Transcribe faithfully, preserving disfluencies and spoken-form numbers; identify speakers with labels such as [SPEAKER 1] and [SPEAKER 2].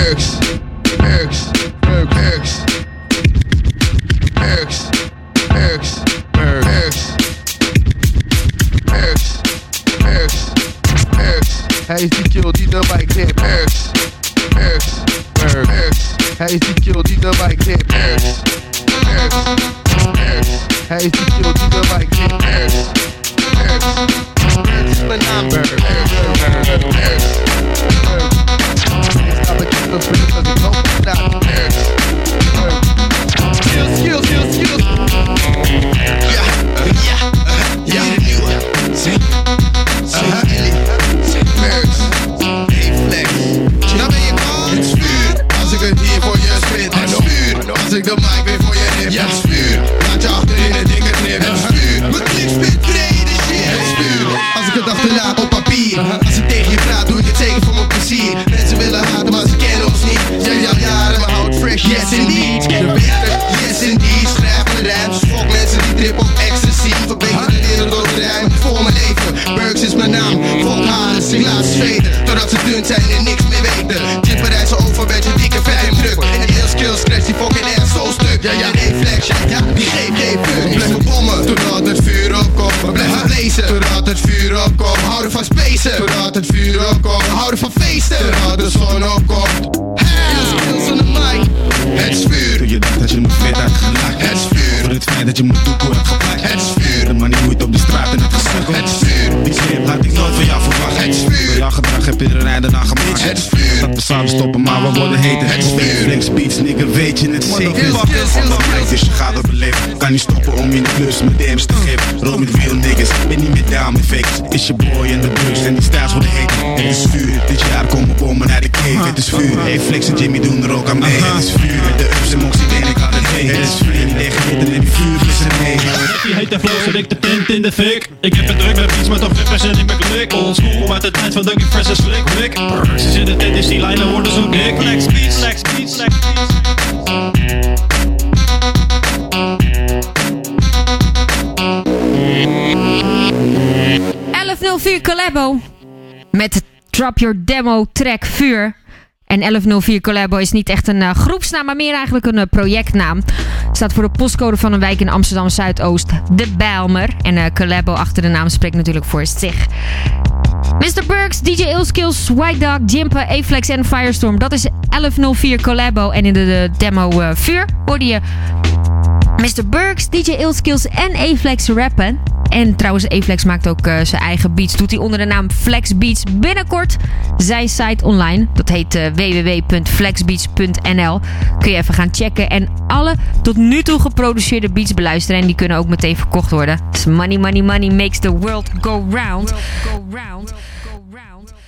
[SPEAKER 1] Perks, perks, perks, perks, perks, perks, perks, perks, perks. Hij is die kill die de mic neemt. Perks, perks, perks. Hij is die kill die de mic neemt. Perks, perks, perks. Hij is die kill die de mic neemt. Perks, perks, perks is mijn naam. Perks, perks, perks, perks. Ik ga bekend als vriend dat ik hoop op naam. Perks, perks. Skills, skills, skills, skills. Ja, ja, ja, de nieuwe. Zing, zing, Ellie. Perks, hey flex. Nou ben je klaar? Het is vuur. Als ik het hier voor je spit, het is vuur. Als ik de mic weer voor je neem, het is vuur. Laat je achterin en dikke knip, het is vuur. Mijn klik spit brede shit, het is vuur. Als ik het achterlaat op papier, als ik tegen je praat, doe ik het zeker voor mijn plezier. Mensen willen haten, maar ze kennen ons niet. Jij jouw jaren, maar houd fresh, yes indeed. Je weet het, yes indeed. Schrijf mijn rijms, fuck mensen die trip op ecstasy. Verbeter de wereld door de rijm voor mijn leven. Perks is mijn naam, fuck haren, ik laat ze zweten. Doordat ze dun zijn en niks meer weten. Chipper reizen over, met je dikke vet en druk. En heel skills, scratch die fucking ass zo stuk. Ja, ja, nee flex, ja, ja, die geeft geen fuck. Blijf bommen, totdat het vuur opkomt. We blijven blazen, totdat het vuur opkomt. Houden van spacen, totdat het vuur opkomt. Houden van feesten, totdat de zon opkomt. Heel skills on the mic, het is vuur.
[SPEAKER 2] Toen je dacht dat je me vet had gelaakt.
[SPEAKER 1] Het is vuur.
[SPEAKER 2] Voor het feit dat je me toekoe hebt geplakt.
[SPEAKER 1] Het is vuur.
[SPEAKER 2] De man die moeit op de straat en het gesukkel.
[SPEAKER 1] Het is vuur.
[SPEAKER 2] Die sleep had ik nooit van jou verwacht.
[SPEAKER 1] Het is vuur.
[SPEAKER 2] Door jouw gedrag heb je er een einde aan gemaakt.
[SPEAKER 1] Het is vuur.
[SPEAKER 2] Dat we samen stoppen, maar we worden heter.
[SPEAKER 1] Het is vuur.
[SPEAKER 2] Flex beats, nigga, weet je het zeker.
[SPEAKER 1] Skills, skills, skills.
[SPEAKER 2] Dus je gaat door het leven. Kan niet stoppen om in de klus mijn dams te geven. Roll met real niggas, ben niet meer down met fakes. Is je boy en de drugs en die stijls worden heter. Het is vuur, dit jaar komen bommen naar de cave. Het is vuur, hey Flex en Jimmy doen er ook aan mee. Het is vuur, de ups en moks die ik aan het weten. Het is vuur, die liggen hitten en die vuur is er mee.
[SPEAKER 3] Die hete flow zet ik de tent in de fik. Ik heb het druk met beats, maar toch represent ik mijn klik. Old school uit de tijd van Dougie Fresh en Slick Rick. Ze zitten in de tent, dus die lijnen worden zo dik. Flex beats, flex beats, flex beats.
[SPEAKER 4] elf nul vier Collabo met Drop Your Demo track Vuur. En elf nul vier Collabo is niet echt een uh, groepsnaam, maar meer eigenlijk een uh, projectnaam. Staat voor de postcode van een wijk in Amsterdam Zuidoost, de Bijlmer. En uh, Collabo achter de naam spreekt natuurlijk voor zich. mister Burks, D J Illskills, White Dog, Jimpa, A-Flex en Firestorm. Dat is elf nul vier Collabo. En in de, de demo uh, Vuur hoorde je mister Burks, D J Illskills en A-Flex rappen. En trouwens, A-Flex maakt ook uh, zijn eigen beats. Doet hij onder de naam Flex Beats. Binnenkort zijn site online. Dat heet uh, w w w punt flexbeats punt n l. Kun je even gaan checken. En alle tot nu toe geproduceerde beats beluisteren. En die kunnen ook meteen verkocht worden. Dus money, money, money makes the world go round. World go round. Go round.